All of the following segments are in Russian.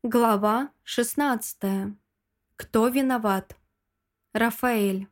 Глава 16. Кто виноват? Рафаэль.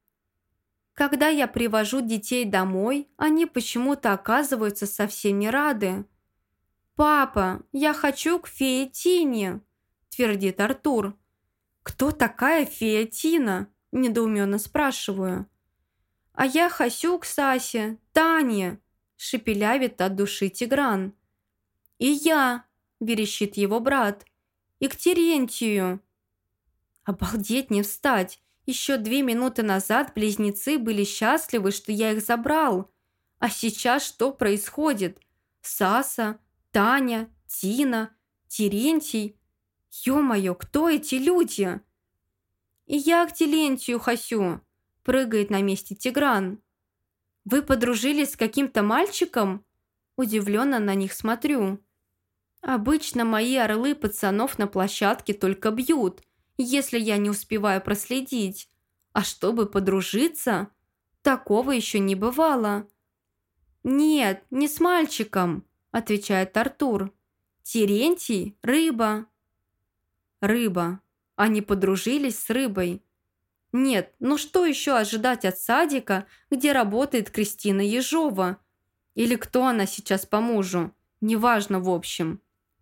Когда я привожу детей домой, они почему-то оказываются совсем не рады. «Папа, я хочу к фее Тине», – твердит Артур. «Кто такая фея Тина?» – недоуменно спрашиваю. «А я хочу к Сасе, Тане», – шепелявит от души Тигран. «И я», – верещит его брат, – «и к Терентию». Обалдеть не встать. Еще 2 минуты назад близнецы были счастливы, что я их забрал. А сейчас что происходит? Саса, Таня, Тина, Терентий. Ё-моё, кто эти люди? И я к Терентию хочу, прыгает на месте Тигран. Вы подружились с каким-то мальчиком? Удивленно на них смотрю. Обычно мои орлы пацанов на площадке только бьют, если я не успеваю проследить. А чтобы подружиться, такого еще не бывало. «Нет, не с мальчиком», – отвечает Артур. «Терентий – рыба». Рыба. Они подружились с рыбой. Нет, ну что еще ожидать от садика, где работает Кристина Ежова? Или кто она сейчас по мужу? Неважно в общем.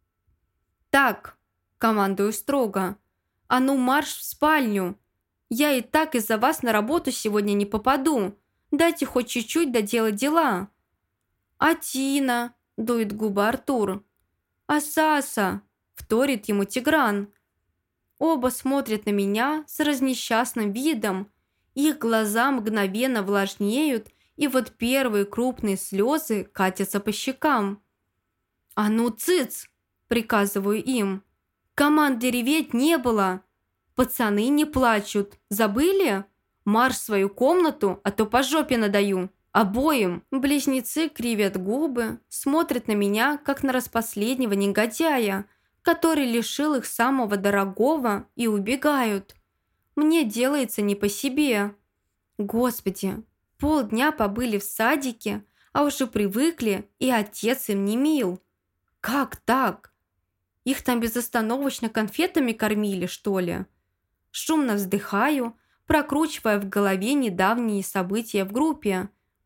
«Так», – командую строго, – «а ну марш в спальню! Я и так из-за вас на работу сегодня не попаду. Дайте хоть чуть-чуть доделать дела». «А Тина?» – дует губы Артур. «А Саса?» – вторит ему Тигран. Оба смотрят на меня с разнесчастным видом. Их глаза мгновенно влажнеют, и вот первые крупные слезы катятся по щекам. «А ну, цыц!» – приказываю им. «Команды реветь не было. Пацаны не плачут. Забыли? Марш в свою комнату, а то по жопе надаю. Обоим!» Близнецы кривят губы, смотрят на меня, как на распоследнего негодяя, который лишил их самого дорогого, и убегают. Мне делается не по себе. Господи, полдня побыли в садике, а уже привыкли, и отец им не мил. Как так? Их там безостановочно конфетами кормили, что ли? Шумно вздыхаю, прокручивая в голове недавние события в группе.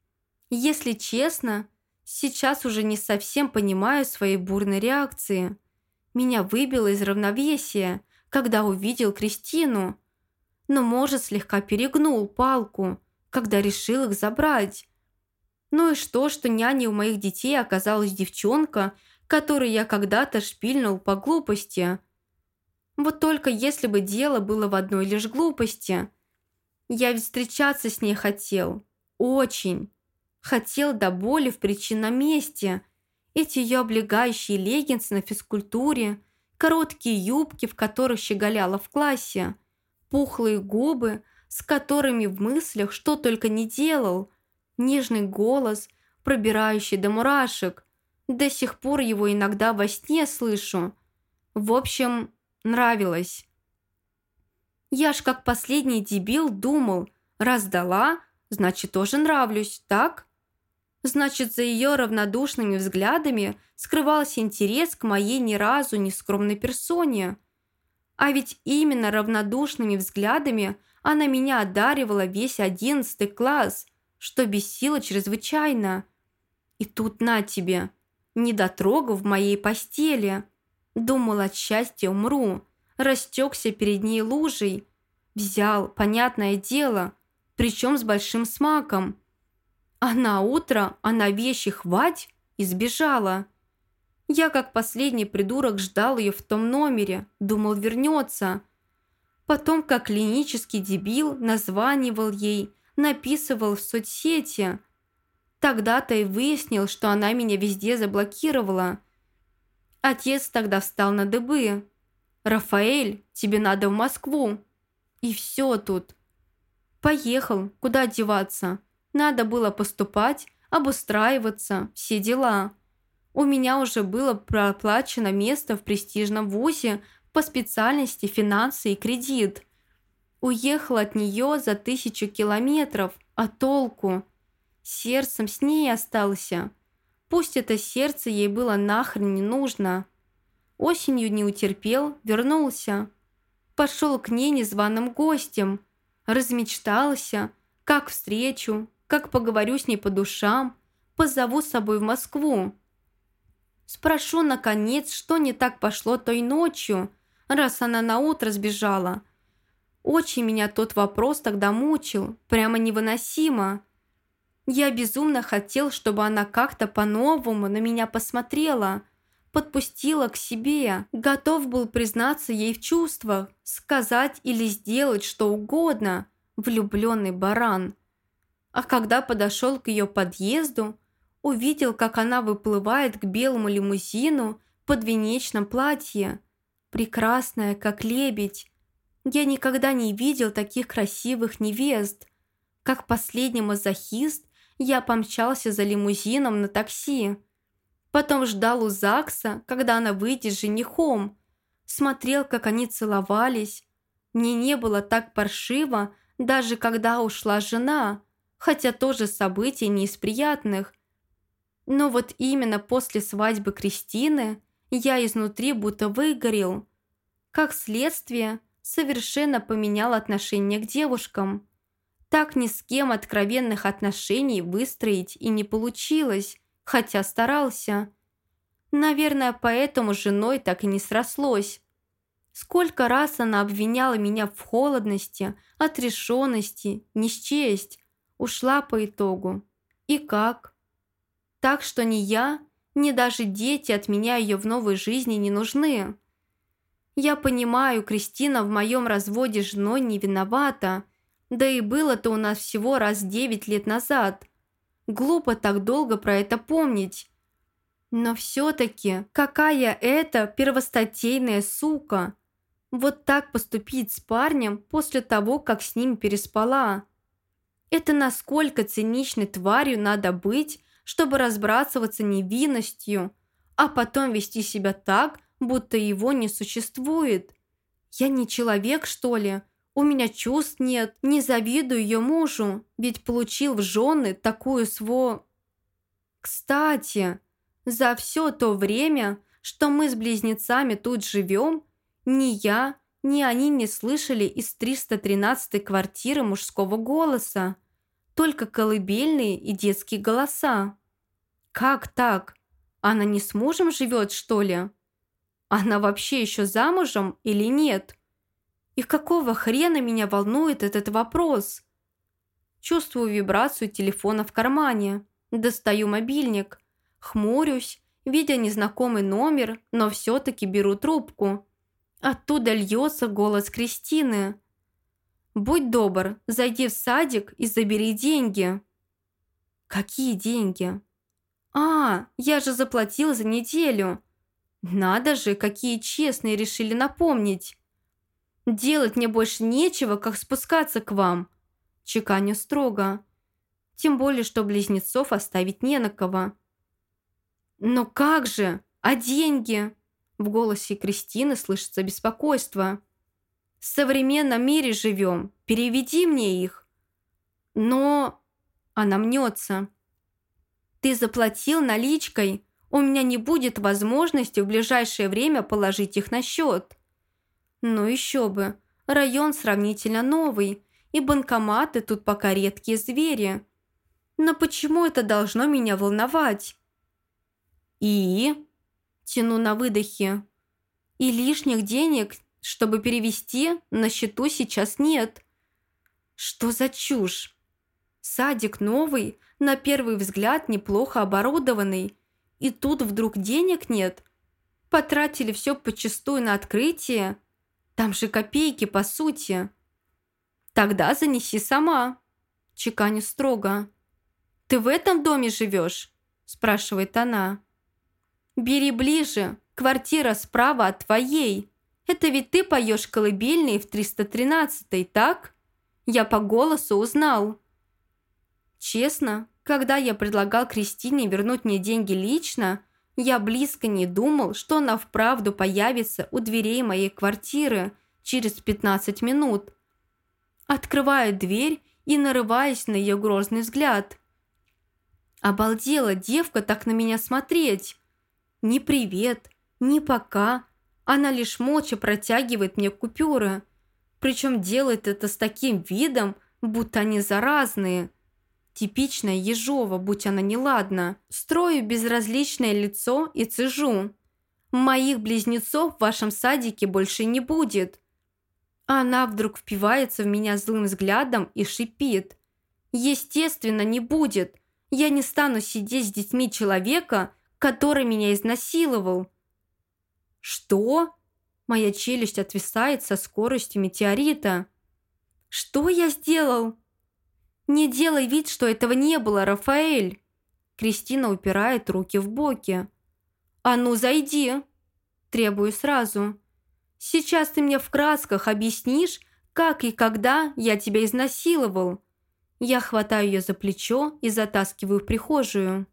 Если честно, сейчас уже не совсем понимаю своей бурной реакции. Меня выбило из равновесия, когда увидел Кристину. Но, может, слегка перегнул палку, когда решил их забрать. Ну и что няней у моих детей оказалась девчонка, которую я когда-то шпильнул по глупости. Вот только если бы дело было в одной лишь глупости. Я ведь встречаться с ней хотел. Очень. Хотел до боли в причинном месте. Эти ее облегающие леггинсы на физкультуре, короткие юбки, в которых щеголяла в классе, пухлые губы, с которыми в мыслях что только не делал, нежный голос, пробирающий до мурашек. До сих пор его иногда во сне слышу. В общем, нравилось. Я ж как последний дебил думал, раз дала, значит тоже нравлюсь, так? Значит, за ее равнодушными взглядами скрывался интерес к моей ни разу не скромной персоне. А ведь именно равнодушными взглядами она меня одаривала весь 11 класс, что бесило чрезвычайно. И тут на тебе, недотрога в моей постели. Думал, от счастья умру, растекся перед ней лужей. Взял, понятное дело, причем с большим смаком. А на утро она вещи хвать и сбежала. Я, как последний придурок, ждал ее в том номере, думал, вернется. Потом, как клинический дебил, названивал ей, написывал в соцсети. Тогда-то и выяснил, что она меня везде заблокировала. Отец тогда встал на дыбы. «Рафаэль, тебе надо в Москву». И все тут. Поехал, куда деваться. Надо было поступать, обустраиваться, все дела. У меня уже было проплачено место в престижном вузе по специальности финансы и кредит. Уехал от нее за 1000 километров, а толку? Сердцем с ней остался. Пусть это сердце ей было нахрен не нужно. Осенью не утерпел, вернулся. Пошел к ней незваным гостем. Размечтался, как встречу, как поговорю с ней по душам, позову с собой в Москву. Спрошу, наконец, что не так пошло той ночью, раз она наутро сбежала. Очень меня тот вопрос тогда мучил, прямо невыносимо. Я безумно хотел, чтобы она как-то по-новому на меня посмотрела, подпустила к себе, готов был признаться ей в чувствах, сказать или сделать что угодно, влюбленный баран. А когда подошел к ее подъезду, увидел, как она выплывает к белому лимузину в подвенечном платье, прекрасная, как лебедь. Я никогда не видел таких красивых невест. Как последний мазохист, я помчался за лимузином на такси. Потом ждал у ЗАГСа, когда она выйдет с женихом. Смотрел, как они целовались. Мне не было так паршиво, даже когда ушла жена, хотя тоже событие не из приятных. Но вот именно после свадьбы Кристины я изнутри будто выгорел. Как следствие, совершенно поменял отношение к девушкам. Так ни с кем откровенных отношений выстроить и не получилось, хотя старался. Наверное, поэтому с женой так и не срослось. Сколько раз она обвиняла меня в холодности, отрешенности, ни с честь. Ушла по итогу. И как? Так что ни я, ни даже дети от меня ее в новой жизни не нужны. Я понимаю, Кристина в моем разводе с женой не виновата. Да и было-то у нас всего раз 9 лет назад. Глупо так долго про это помнить. Но все-таки какая это первостатейная сука. Вот так поступить с парнем после того, как с ним переспала. Это насколько циничной тварью надо быть, чтобы разбрасываться невинностью, а потом вести себя так, будто его не существует. Я не человек, что ли? У меня чувств нет, не завидую ее мужу, ведь получил в жены такую Кстати, за все то время, что мы с близнецами тут живем, ни я, ни они не слышали из 313-й квартиры мужского голоса, только колыбельные и детские голоса. Как так? Она не с мужем живет, что ли? Она вообще еще замужем или нет? И какого хрена меня волнует этот вопрос? Чувствую вибрацию телефона в кармане. Достаю мобильник. Хмурюсь, видя незнакомый номер, но все-таки беру трубку. Оттуда льется голос Кристины. «Будь добр, зайди в садик и забери деньги». «Какие деньги?» «А, я же заплатил за неделю». «Надо же, какие честные решили напомнить». «Делать мне больше нечего, как спускаться к вам», – чеканю строго. Тем более, что близнецов оставить не на кого. «Но как же? А деньги?» В голосе Кристины слышится беспокойство. «В современном мире живем. Переведи мне их». «Но...» Она мнется. «Ты заплатил наличкой. У меня не будет возможности в ближайшее время положить их на счет». Ну еще бы, район сравнительно новый, и банкоматы тут пока редкие звери. Но почему это должно меня волновать? И? Тяну на выдохе. И лишних денег, чтобы перевести, на счету сейчас нет. Что за чушь? Садик новый, на первый взгляд неплохо оборудованный. И тут вдруг денег нет? Потратили все подчистую на открытие? Там же копейки, по сути. Тогда занеси сама. Чеканю строго. Ты в этом доме живешь? Спрашивает она. Бери ближе. Квартира справа от твоей. Это ведь ты поешь колыбельные в 313-й, так? Я по голосу узнал. Честно, когда я предлагал Кристине вернуть мне деньги лично, я близко не думал, что она вправду появится у дверей моей квартиры через 15 минут. Открываю дверь и нарываюсь на ее грозный взгляд. Обалдела девка так на меня смотреть. Ни привет, ни пока, Она лишь молча протягивает мне купюры. Причем делает это с таким видом, будто они заразные. Типичная Ежова, будь она неладна. Строю безразличное лицо и цежу. Моих близнецов в вашем садике больше не будет. Она вдруг впивается в меня злым взглядом и шипит. Естественно, не будет. Я не стану сидеть с детьми человека, который меня изнасиловал. Что? Моя челюсть отвисает со скоростью метеорита. Что я сделал? Не делай вид, что этого не было, Рафаэль. Кристина упирает руки в боки. А ну, зайди. Требую сразу. Сейчас ты мне в красках объяснишь, как и когда я тебя изнасиловал. Я хватаю ее за плечо и затаскиваю в прихожую.